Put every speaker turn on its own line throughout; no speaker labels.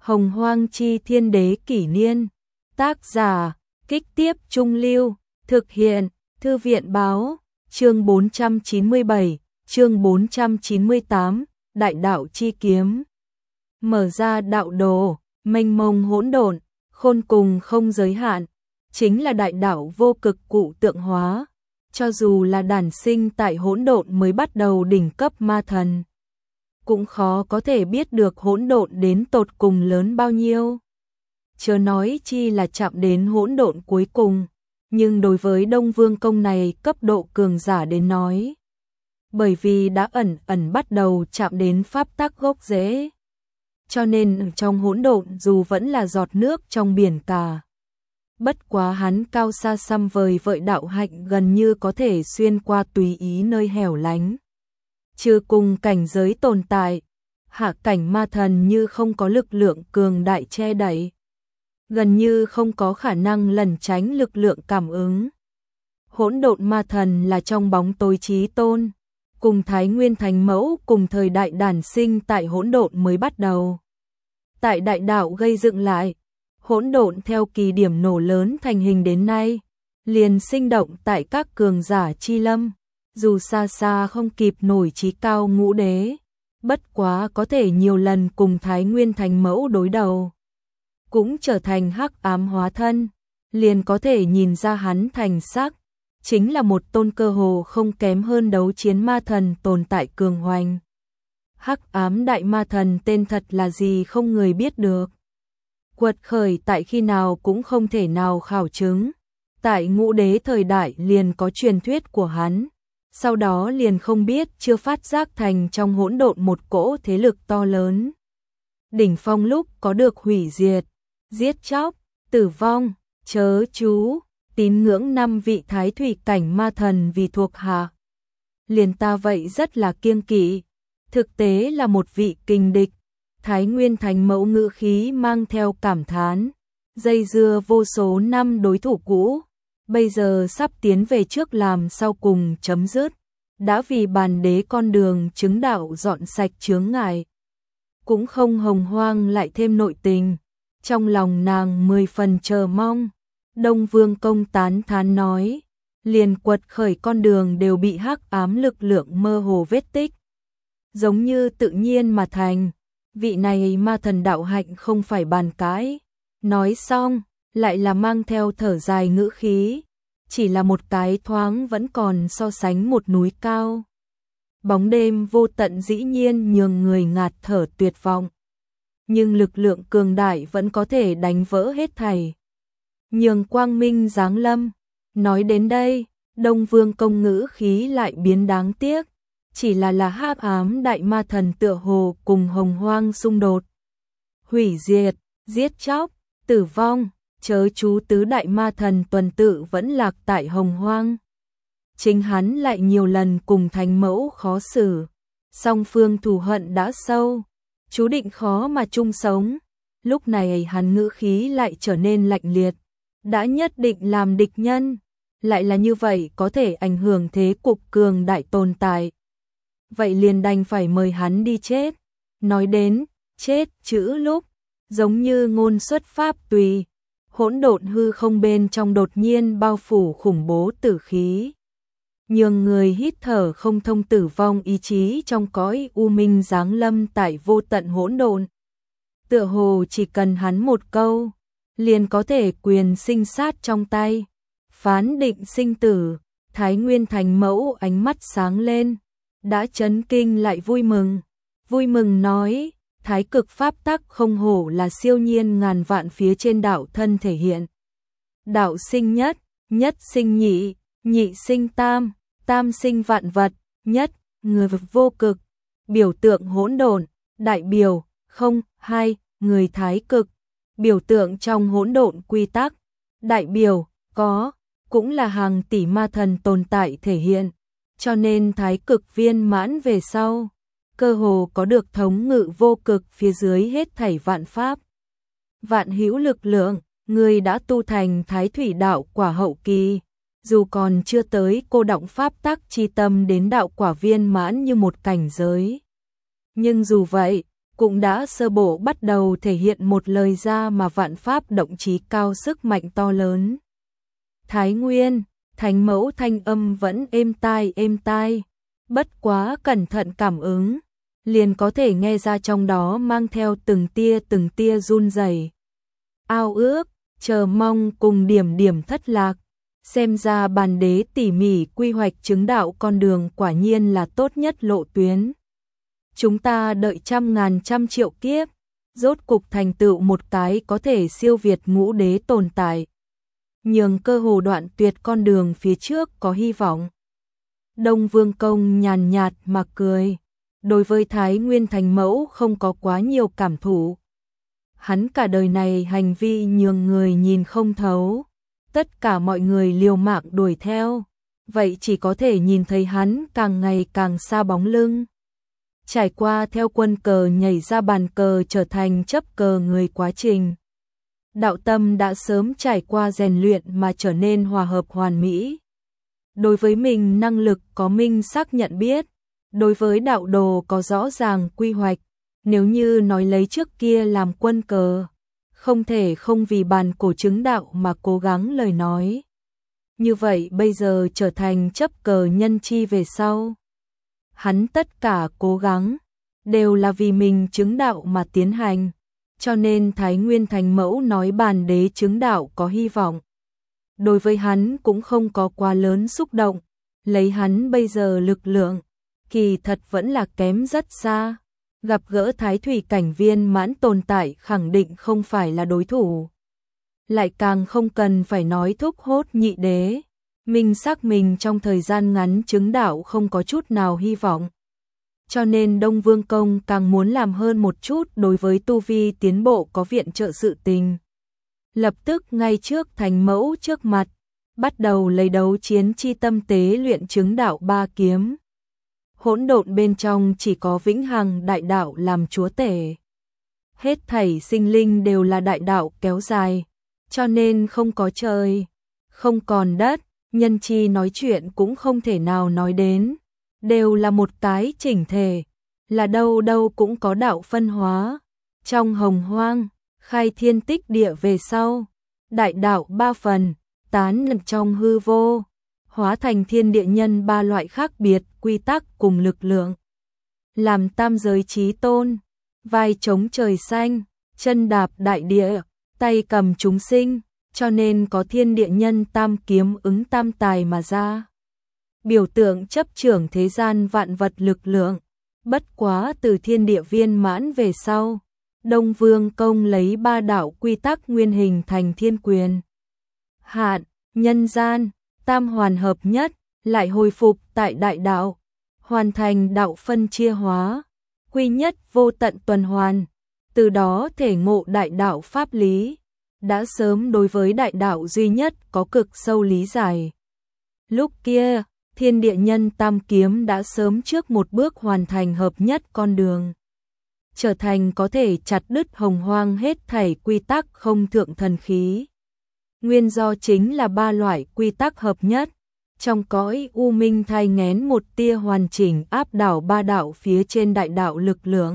Hồng Hoang Chi Thiên Đế Kỷ Niên. Tác giả, Kích Tiếp Trung Lưu. Thực hiện, Thư viện Báo. Chương 497, chương 498, Đại đạo chi kiếm. Mở ra đạo đồ, mênh mông hỗn độn, khôn cùng không giới hạn, chính là đại đạo vô cực cụ tượng hóa. Cho dù là đản sinh tại hỗn độn mới bắt đầu đỉnh cấp ma thần, cũng khó có thể biết được hỗn độn đến tột cùng lớn bao nhiêu. Chớ nói chi là chạm đến hỗn độn cuối cùng, nhưng đối với Đông Vương Công này cấp độ cường giả đến nói, bởi vì đã ẩn bắt đầu chạm đến pháp tắc gốc rễ, cho nên trong hỗn độn dù vẫn là giọt nước trong biển cả. Bất quá hắn cao xa xăm vời vợi đạo hạnh gần như có thể xuyên qua tùy ý nơi hẻo lánh. Trừ cùng cảnh giới tồn tại, hạ cảnh ma thần như không có lực lượng cường đại che đậy, gần như không có khả năng lẩn tránh lực lượng cảm ứng. Hỗn độn ma thần là trong bóng tối chí tôn, cùng Thái Nguyên Thánh Mẫu cùng thời đại đản sinh tại hỗn độn mới bắt đầu. Tại đại đạo gây dựng lại, hỗn độn theo kỳ điểm nổ lớn thành hình đến nay, liền sinh động tại các cường giả chi lâm, dù xa xa không kịp nổi chí cao ngũ đế, bất quá có thể nhiều lần cùng Thái Nguyên Thánh Mẫu đối đầu, cũng trở thành hắc ám hóa thân, liền có thể nhìn ra hắn thành sắc, chính là một tôn cơ hồ không kém hơn đấu chiến ma thần tồn tại cường hoành. Hắc ám đại ma thần tên thật là gì không người biết được. Quật khởi tại khi nào cũng không thể nào khảo chứng. Tại ngũ đế thời đại liền có truyền thuyết của hắn, sau đó liền không biết chưa phát giác thành trong hỗn độn một cỗ thế lực to lớn. Đỉnh phong lúc có được hủy diệt, giết chóc, tử vong, chớ chú, tín ngưỡng 5 vị thái thủy cảnh ma thần vì thuộc hạ. Liền ta vậy rất là kiêng kỵ, thực tế là một vị kình địch. Thái Nguyên Thánh Mẫu ngữ khí mang theo cảm thán, dây dưa vô số năm đối thủ cũ, bây giờ sắp tiến về trước làm sau cùng chấm dứt, đã vì bàn đế con đường chứng đạo dọn sạch chướng ngại. Cũng không hồng hoang lại thêm nội tình, trong lòng nàng 10 phần chờ mong. Đông Vương Công tán thán nói, liền quật khởi con đường đều bị hắc ám lực lượng mơ hồ vết tích, giống như tự nhiên mà thành. Vị này ma thần đạo hạnh không phải bàn cãi. Nói xong, lại là mang theo thở dài ngữ khí, chỉ là một cái thoáng vẫn còn so sánh một núi cao. Bóng đêm vô tận dĩ nhiên nhường người ngạt thở tuyệt vọng, nhưng lực lượng cường đại vẫn có thể đánh vỡ hết thảy, nhường quang minh giáng lâm. Nói đến đây, Đông Vương Công ngữ khí lại biến đáng tiếc, chỉ là hắc ám đại ma thần tựa hồ cùng hồng hoang xung đột. Hủy diệt, giết chóc, tử vong, chớ chú tứ đại ma thần tuần tự vẫn lạc tại hồng hoang. Chính hắn lại nhiều lần cùng Thánh Mẫu khó xử, song phương thù hận đã sâu, chú định khó mà chung sống. Lúc này hắn ngữ khí lại trở nên lạnh liệt, đã nhất định làm địch nhân, lại là như vậy có thể ảnh hưởng thế cục cường đại tồn tại. Vậy liền đành phải mời hắn đi chết. Nói đến chết chữ lúc, giống như ngôn xuất pháp tùy, hỗn độn hư không bên trong đột nhiên bao phủ khủng bố tử khí, nhường người hít thở không thông, tử vong ý chí trong cõi u minh giáng lâm tại vô tận hỗn độn. Tựa hồ chỉ cần hắn một câu, liền có thể quyền sinh sát trong tay, phán định sinh tử. Thái Nguyên Thánh Mẫu ánh mắt sáng lên, đã chấn kinh lại vui mừng nói, thái cực pháp tắc không hổ là siêu nhiên ngàn vạn phía trên đạo thân thể hiện. Đạo sinh nhất, nhất sinh nhị, nhị sinh tam, tam sinh vạn vật, nhất, người vô cực, biểu tượng hỗn độn, đại biểu, không, hai, người thái cực, biểu tượng trong hỗn độn quy tắc, đại biểu, có, cũng là hàng tỷ ma thần tồn tại thể hiện. Cho nên thái cực viên mãn về sau, cơ hồ có được thống ngự vô cực phía dưới hết thảy vạn pháp. Vạn hữu lực lượng, người đã tu thành thái thủy đạo quả hậu kỳ, dù còn chưa tới cô động pháp tắc chi tâm đến đạo quả viên mãn như một cảnh giới. Nhưng dù vậy, cũng đã sơ bộ bắt đầu thể hiện một lời ra mà vạn pháp động trí cao sức mạnh to lớn. Thái Nguyên, thánh mẫu thanh âm vẫn êm tai, bất quá cẩn thận cảm ứng, liền có thể nghe ra trong đó mang theo từng tia run rẩy. Ao ước, chờ mong cùng điểm điểm thất lạc, xem ra bàn đế tỉ mỉ quy hoạch chứng đạo con đường quả nhiên là tốt nhất lộ tuyến. Chúng ta đợi trăm triệu kiếp, rốt cục thành tựu một cái có thể siêu việt ngũ đế tồn tại, nhường cơ hồ đoạn tuyệt con đường phía trước có hy vọng. Đông Vương Công nhàn nhạt mà cười, đối với Thái Nguyên Thánh Mẫu không có quá nhiều cảm thụ. Hắn cả đời này hành vi nhường người nhìn không thấu, tất cả mọi người liều mạng đuổi theo, vậy chỉ có thể nhìn thấy hắn càng ngày càng xa bóng lưng. Trải qua theo quân cờ nhảy ra bàn cờ trở thành chấp cờ người quá trình. Đạo tâm đã sớm trải qua rèn luyện mà trở nên hòa hợp hoàn mỹ. Đối với mình năng lực có minh xác nhận biết, đối với đạo đồ có rõ ràng quy hoạch, nếu như nói lấy trước kia làm quân cờ, không thể không vì bàn cổ chứng đạo mà cố gắng lời nói. Như vậy bây giờ trở thành chấp cờ nhân chi về sau. Hắn tất cả cố gắng, đều là vì mình chứng đạo mà tiến hành, cho nên Thái Nguyên Thánh Mẫu nói bàn đế chứng đạo có hy vọng. Đối với hắn cũng không có quá lớn xúc động, lấy hắn bây giờ lực lượng, kỳ thật vẫn là kém rất xa. Gặp gỡ Thái Thủy cảnh viên mãn tồn tại khẳng định không phải là đối thủ. Lại càng không cần phải nói thúc hốt nhị đế. Minh xác mình trong thời gian ngắn chứng đạo không có chút nào hy vọng. Cho nên Đông Vương Công càng muốn làm hơn một chút đối với tu vi tiến bộ có viện trợ sự tình. Lập tức ngay trước Thánh Mẫu trước mặt, bắt đầu lấy đấu chiến chi tâm tế luyện chứng đạo ba kiếm. Hỗn độn bên trong chỉ có vĩnh hằng đại đạo làm chúa tể. Hết thảy sinh linh đều là đại đạo kéo dài, cho nên không có trời, không còn đất, nhân chi nói chuyện cũng không thể nào nói đến, đều là một cái chỉnh thể, là đâu đâu cũng có đạo phân hóa. Trong hồng hoang, khai thiên tích địa về sau, đại đạo ba phần, tán nằm trong hư vô, hóa thành thiên địa nhân ba loại khác biệt quy tắc cùng lực lượng. Làm tam giới chí tôn, vai chống trời xanh, chân đạp đại địa, tay cầm chúng sinh, cho nên có thiên địa nhân tam kiếm ứng tam tài mà ra. Biểu tượng chấp trưởng thế gian vạn vật lực lượng, bất quá từ thiên địa viên mãn về sau. Đông Vương Công lấy ba đạo quy tắc nguyên hình thành thiên quyền. Hạn, nhân gian, tam hoàn hợp nhất, lại hồi phục tại đại đạo, hoàn thành đạo phân chia hóa, quy nhất vô tận tuần hoàn, từ đó thể ngộ đại đạo pháp lý, đã sớm đối với đại đạo duy nhất có cực sâu lý giải. Lúc kia, thiên địa nhân tam kiếm đã sớm trước một bước hoàn thành hợp nhất con đường, trở thành có thể chặt đứt hồng hoang hết thảy quy tắc không thượng thần khí. Nguyên do chính là ba loại quy tắc hợp nhất, trong cõi u minh thai nghén một tia hoàn chỉnh áp đảo ba đạo phía trên đại đạo lực lượng,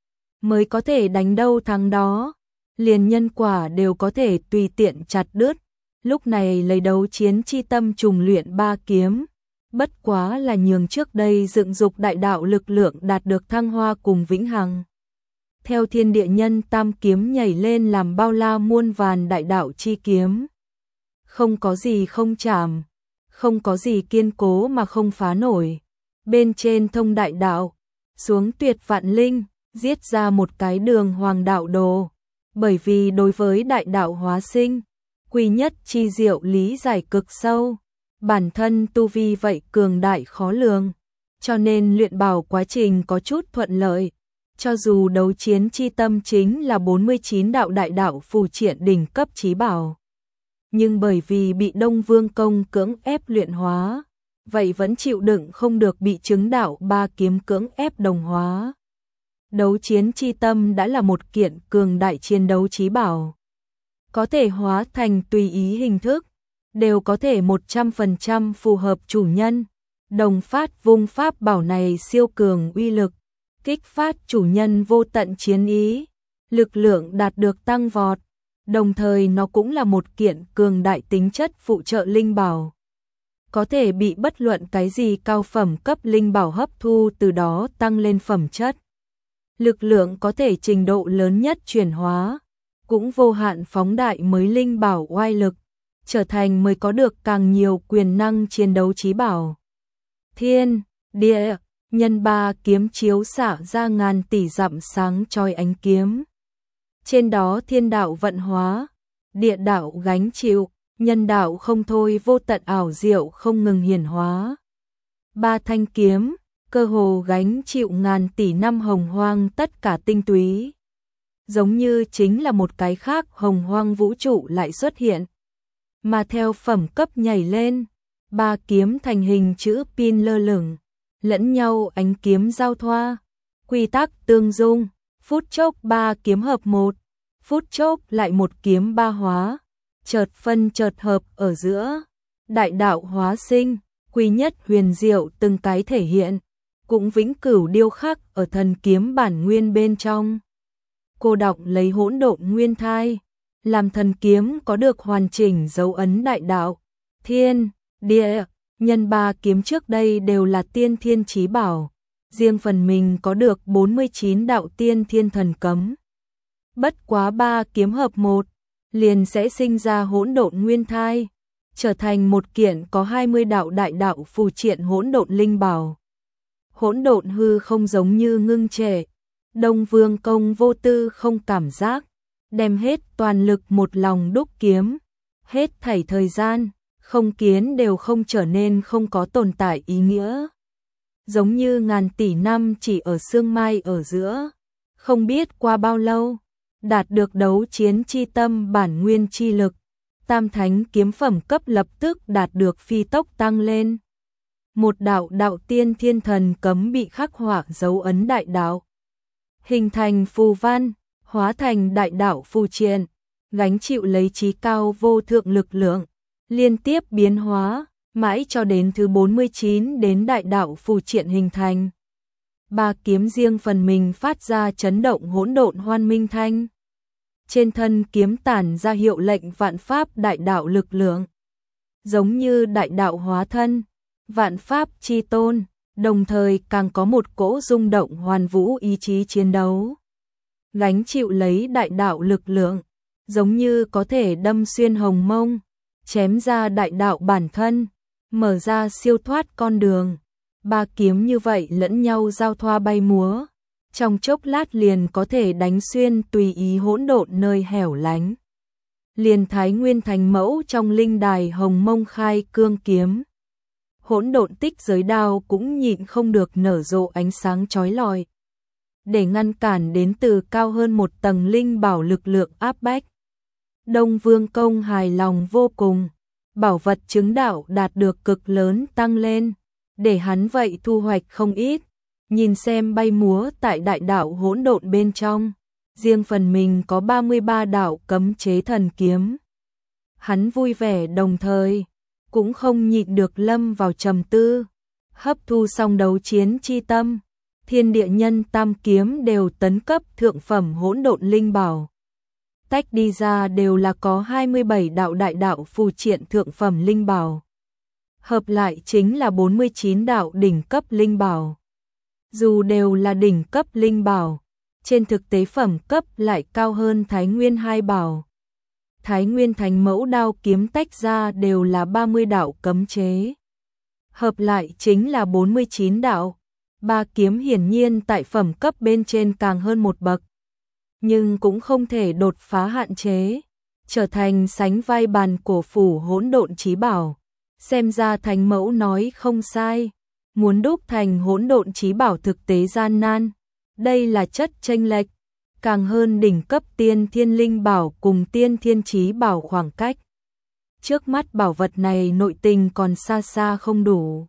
mới có thể đánh đâu thắng đó, liền nhân quả đều có thể tùy tiện chặt đứt. Lúc này lấy đấu chiến chi tâm trùng luyện ba kiếm, bất quá là nhường trước đây dựng dục đại đạo lực lượng đạt được thăng hoa cùng vĩnh hằng. Theo thiên địa nhân tam kiếm nhảy lên làm bao la muôn vàn đại đạo chi kiếm. Không có gì không chạm, không có gì kiên cố mà không phá nổi. Bên trên thông đại đạo, xuống tuyệt vạn linh, giết ra một cái đường hoàng đạo đồ. Bởi vì đối với đại đạo hóa sinh, quy nhất chi diệu lý giải cực sâu, bản thân tu vi vậy cường đại khó lường, cho nên luyện bảo quá trình có chút thuận lợi. Cho dù đấu chiến chi tâm chính là 49 đạo đại đạo phù triện đỉnh cấp chí bảo, nhưng bởi vì bị Đông Vương Công cưỡng ép luyện hóa, vậy vẫn chịu đựng không được bị chứng đạo ba kiếm cưỡng ép đồng hóa. Đấu chiến chi tâm đã là một kiện cường đại chiến đấu chí bảo, có thể hóa thành tùy ý hình thức, đều có thể 100% phù hợp chủ nhân. Đồng phát vung pháp bảo này siêu cường uy lực, kích phát chủ nhân vô tận chiến ý, lực lượng đạt được tăng vọt, đồng thời nó cũng là một kiện cường đại tính chất phụ trợ linh bảo. Có thể bị bất luận cái gì cao phẩm cấp linh bảo hấp thu, từ đó tăng lên phẩm chất. Lực lượng có thể trình độ lớn nhất chuyển hóa, cũng vô hạn phóng đại mới linh bảo oai lực, trở thành mới có được càng nhiều quyền năng chiến đấu chí bảo. Thiên, địa, nhân ba kiếm chiếu xạ ra ngàn tỷ dặm sáng chói ánh kiếm. Trên đó thiên đạo vận hóa, địa đạo gánh chịu, nhân đạo không thôi, vô tận ảo diệu không ngừng hiển hóa. Ba thanh kiếm, cơ hồ gánh chịu ngàn tỷ năm hồng hoang tất cả tinh túy. Giống như chính là một cái khác hồng hoang vũ trụ lại xuất hiện. Mà theo phẩm cấp nhảy lên, ba kiếm thành hình chữ pin lơ lửng, lẫn nhau ánh kiếm giao thoa, quy tắc tương dung, phút chốc ba kiếm hợp một, phút chốc lại một kiếm ba hóa, chợt phân chợt hợp ở giữa, đại đạo hóa sinh, quy nhất huyền diệu từng cái thể hiện, cũng vĩnh cửu điêu khắc ở thần kiếm bản nguyên bên trong. Cô đọc lấy hỗn độn nguyên thai, làm thần kiếm có được hoàn chỉnh dấu ấn đại đạo, thiên, địa, nhân ba kiếm trước đây đều là tiên thiên chí bảo, riêng phần mình có được 49 đạo tiên thiên thần cấm. Bất quá ba kiếm hợp một, liền sẽ sinh ra hỗn độn nguyên thai, trở thành một kiện có 20 đạo đại đạo phù triện hỗn độn linh bảo. Hỗn độn hư không giống như ngưng trệ, Đông Vương Công vô tư không cảm giác, đem hết toàn lực một lòng đúc kiếm, hết thảy thời gian, không kiến đều không trở nên không có tồn tại ý nghĩa. Giống như ngàn tỷ năm chỉ ở sương mai ở giữa, không biết qua bao lâu, đạt được đấu chiến chi tâm bản nguyên chi lực, tam thánh kiếm phẩm cấp lập tức đạt được phi tốc tăng lên. Một đạo đạo tiên thiên thần cấm bị khắc họa dấu ấn đại đạo, hình thành phù văn, hóa thành đại đạo phù triện, gánh chịu lấy chí cao vô thượng lực lượng, liên tiếp biến hóa, mãi cho đến thứ 49 đến đại đạo phù triện hình thành. Ba kiếm riêng phần mình phát ra chấn động hỗn độn hoan minh thanh. Trên thân kiếm tản ra hiệu lệnh vạn pháp đại đạo lực lượng, giống như đại đạo hóa thân, vạn pháp chi tôn, đồng thời càng có một cỗ rung động hoàn vũ ý chí chiến đấu. Gánh chịu lấy đại đạo lực lượng, giống như có thể đâm xuyên hồng mông, chém ra đại đạo bản thân, mở ra siêu thoát con đường. Ba kiếm như vậy lẫn nhau giao thoa bay múa, trong chốc lát liền có thể đánh xuyên tùy ý hỗn độn nơi hẻo lánh. Liền Thái Nguyên thành mẫu trong linh đài hồng mông khai cương kiếm, hỗn độn tích giới đao cũng nhịn không được nở rộ ánh sáng chói lọi, để ngăn cản đến từ cao hơn một tầng linh bảo lực lượng áp bách. Đông Vương Công hài lòng vô cùng, bảo vật chứng đạo đạt được cực lớn tăng lên, để hắn vậy thu hoạch không ít. Nhìn xem bay múa tại đại đạo hỗn độn bên trong, riêng phần mình có 33 đạo cấm chế thần kiếm. Hắn vui vẻ đồng thời, cũng không nhịn được lâm vào trầm tư, hấp thu xong đấu chiến chi tâm, thiên địa nhân tam kiếm đều tấn cấp thượng phẩm hỗn độn linh bảo. Tách đi ra đều là có 27 đạo đại đạo phù triện thượng phẩm linh bảo. Hợp lại chính là 49 đạo đỉnh cấp linh bảo. Dù đều là đỉnh cấp linh bảo, trên thực tế phẩm cấp lại cao hơn Thái Nguyên hai bảo. Thái Nguyên thành mẫu đao kiếm tách ra đều là 30 đạo cấm chế. Hợp lại chính là 49 đạo. Ba kiếm hiển nhiên tại phẩm cấp bên trên càng hơn một bậc, nhưng cũng không thể đột phá hạn chế, trở thành sánh vai bàn cổ phủ hỗn độn chí bảo. Xem ra thánh mẫu nói không sai, muốn đúc thành hỗn độn chí bảo thực tế gian nan, đây là chất chênh lệch, càng hơn đỉnh cấp tiên thiên linh bảo cùng tiên thiên chí bảo khoảng cách. Trước mắt bảo vật này nội tình còn xa xa không đủ.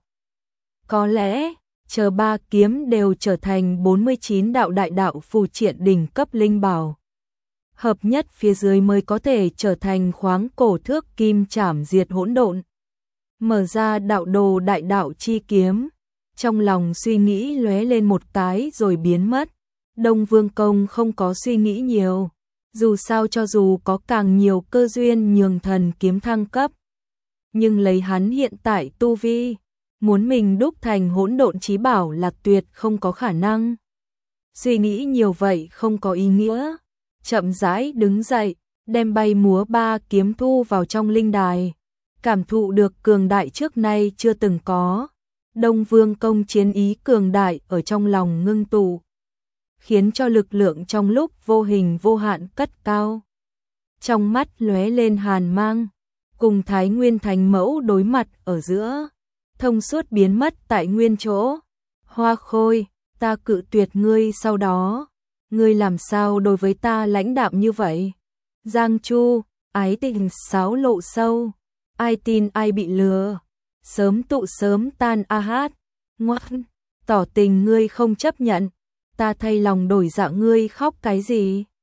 Có lẽ, chờ ba kiếm đều trở thành 49 đạo đại đạo phù triện đỉnh cấp linh bảo, hợp nhất phía dưới mới có thể trở thành khoáng cổ thước kim trảm diệt hỗn độn. Mở ra đạo đồ đại đạo chi kiếm, Trong lòng suy nghĩ lóe lên một cái rồi biến mất. Đông Vương Công không có suy nghĩ nhiều. Dù sao cho dù có càng nhiều cơ duyên nhường thần kiếm thăng cấp, nhưng lấy hắn hiện tại tu vi, muốn mình đúc thành hỗn độn chí bảo là tuyệt không có khả năng. Suy nghĩ nhiều vậy không có ý nghĩa. Chậm rãi đứng dậy, đem bay múa ba kiếm thu vào trong linh đài. Cảm thụ được cường đại trước nay chưa từng có. Đông Vương Công chiến ý cường đại ở trong lòng ngưng tụ, khiến cho lực lượng trong lúc vô hình vô hạn cất cao. Trong mắt lóe lên hàn mang, cùng Thái Nguyên Thánh Mẫu đối mặt ở giữa, thông suốt biến mất tại nguyên chỗ. Hoa Khôi, ta cự tuyệt ngươi sau đó, ngươi làm sao đối với ta lãnh đạm như vậy? Giang Chu, ái tình sáo lộ sâu, ai tin ai bị lừa, sớm tụ sớm tan a hát, ngoan, tỏ tình ngươi không chấp nhận, ta thay lòng đổi dạ ngươi khóc cái gì?